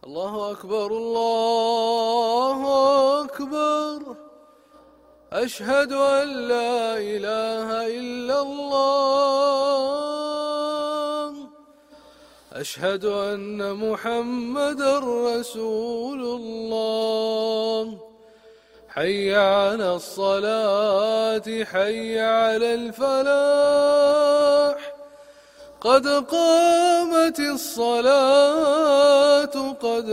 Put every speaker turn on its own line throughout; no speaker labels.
الله أكبر الله أكبر. أشهد أن لا إله إلا الله. أشهد أن محمدًا رسول الله. حي على الصلاة حي على الفلاح. قد قامت الصلاة قد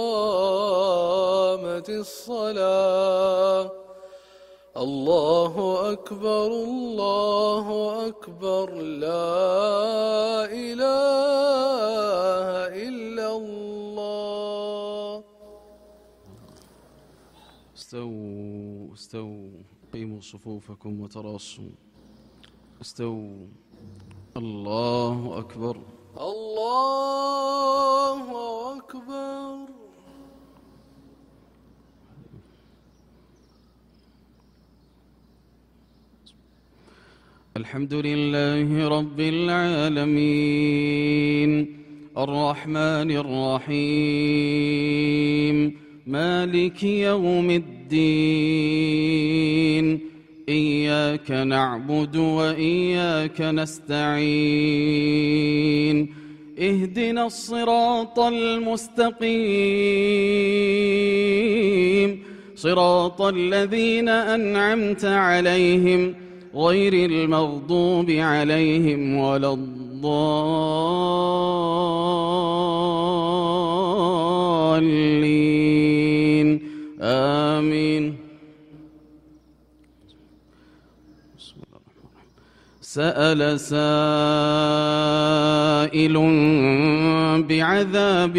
قامت الصلاة. الله أكبر الله أكبر. لا إله إلا الله.
استووا استووا، قيموا صفوفكم وتراصوا. استووا. الله أكبر
الله أكبر.
الحمد لله رب العالمين الرحمن الرحيم مالك يوم الدين. إياك نعبد وإياك نستعين. اهدنا الصراط المستقيم صراط الذين أنعمت عليهم غير المغضوب عليهم ولا الضالين. آمين. سأل سائل بعذاب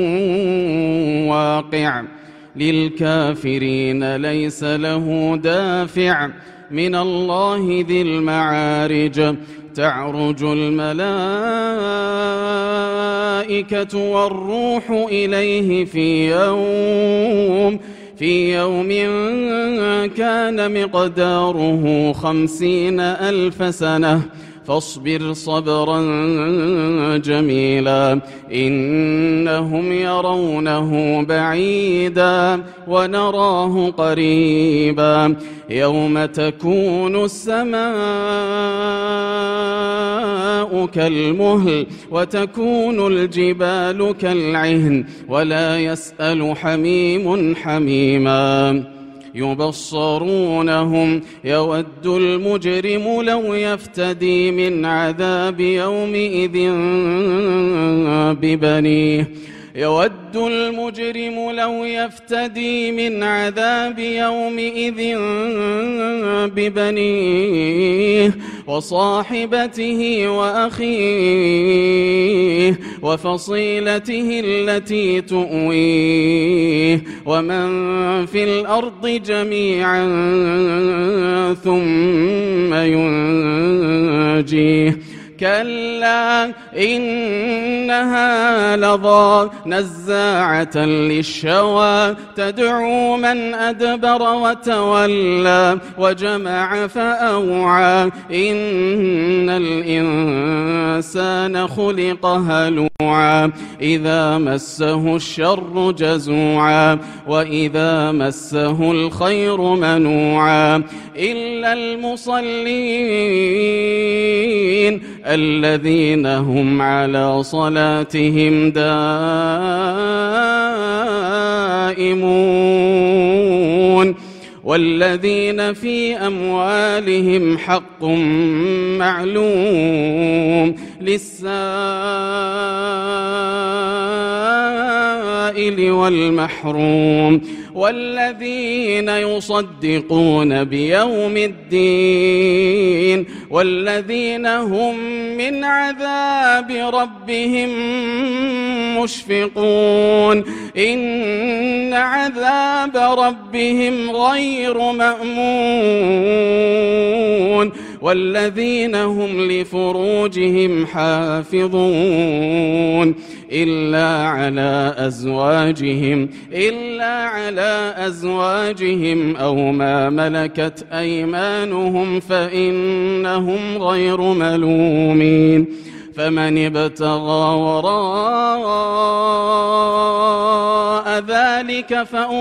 واقع للكافرين ليس له دافع من الله ذي المعارج. تعرج الملائكة والروح إليه في يوم كان مقداره 50,000 سنة. فاصبر صبرا جميلا. إنهم يرونه بعيدا ونراه قريبا. يوم تكون السماء كالمهل وتكون الجبال كالعهن ولا يسأل حميم حميما. يبصرونهم يود المجرم لو يفتدي من عذاب يومئذ ببنيه. يود المجرم لو يفتدي من عذاب يومئذ ببنيه وصاحبته وأخيه وفصيلته التي تؤويه ومن في الأرض جميعا ثم ينجيه. كلا إنها لظى نزاعة للشوى تدعو من أدبر وتولى وجمع فأوعى. إن الإنسان خلق هلوعا إذا مسه الشر جزوعا وإذا مسه الخير منوعا. إلا المصلين الذين هم على صلاتهم دائمون والذين في أموالهم حق معلوم للسائل والمحروم. والذين يصدقون بيوم الدين والذين هم من عذاب ربهم مشفقون. إن عذاب ربهم غير مأمون. والذين هم لفروجهم حافظون إلا على أزواجهم أو ما ملكت أيمانهم فإنهم غير ملومين. فمن ابتغى وراء ذلك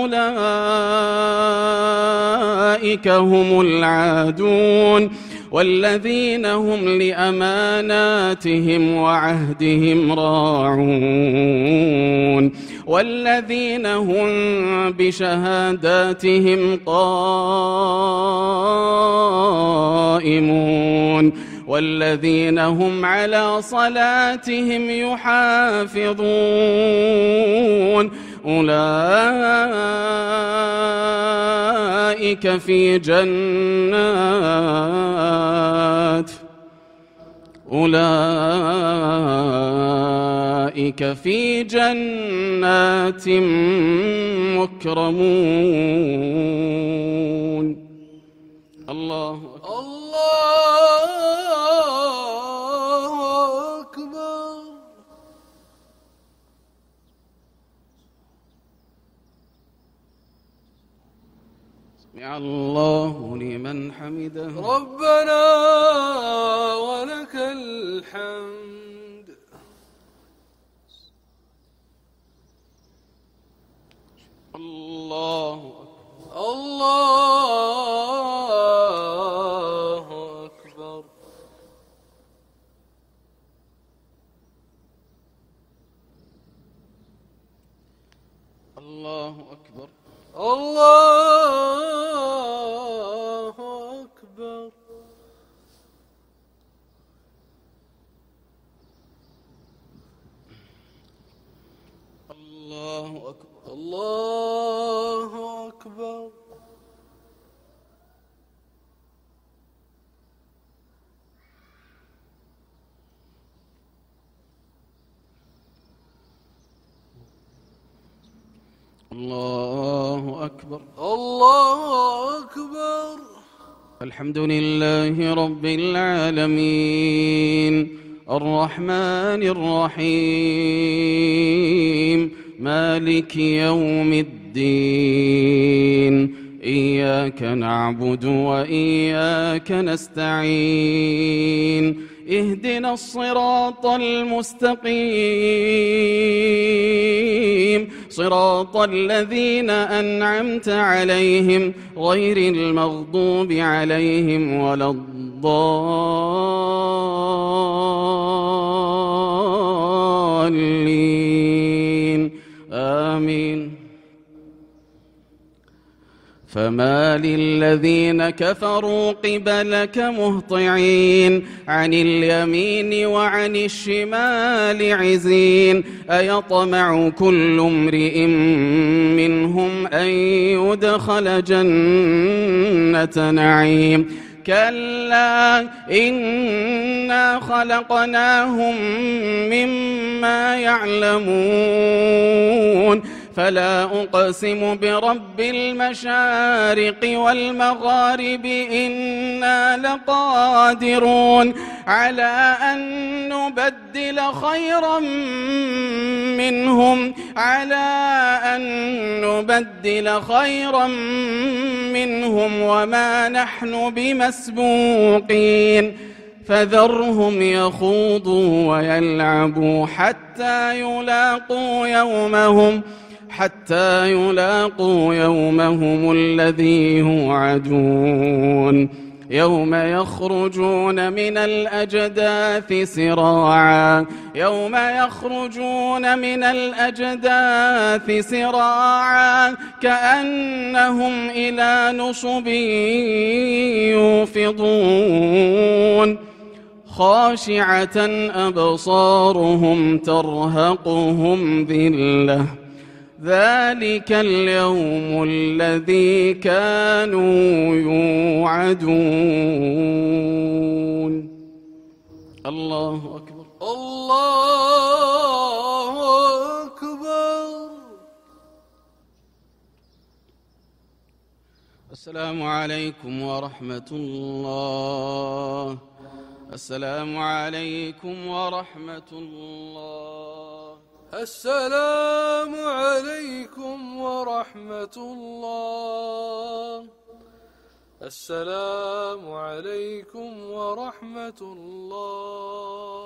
فأولئك هم العادون والذين هم لأماناتهم وعهدهم راعون والذين هم بشهاداتهم قائمون والذين هم على صلاتهم يحافظون أولئك في جنات مكرمون. الله
أكبر.
سمع الله لمن حمده.
ربنا ولك الحمد.
الله
أكبر.
الله أكبر.
الله أكبر.
الله أكبر.
الله أكبر.
الله أكبر.
الله أكبر.
الحمد لله رب العالمين الرحمن الرحيم مالك يوم الدين إياك نعبد وإياك نستعين اهدنا الصراط المستقيم صراط الذين أنعمت عليهم غير المغضوب عليهم ولا الضالين آمين. فما للذين كفروا قبلك مهطعين عن اليمين وعن الشمال عزين أيطمع كل امرئ منهم أن يدخل جنة نعيم كلا إنا خلقناهم مما يعلمون فلا أقسم برب المشارق والمغارب إنا لقادرون على أن نبدل خيرا منهم وما نحن بمسبوقين فذرهم يخوضوا ويلعبوا حتى يلاقوا يومهم الذي يوعدون يوم يخرجون من الأجداث سراعا كأنهم إلى نصب يوفضون خاشعة أبصارهم ترهقهم ذلة ذلك اليوم الذي كانوا يوعدون. الله أكبر.
الله أكبر.
السلام عليكم ورحمة الله. السلام عليكم ورحمة الله.
السلام عليكم ورحمة الله. السلام عليكم ورحمة الله.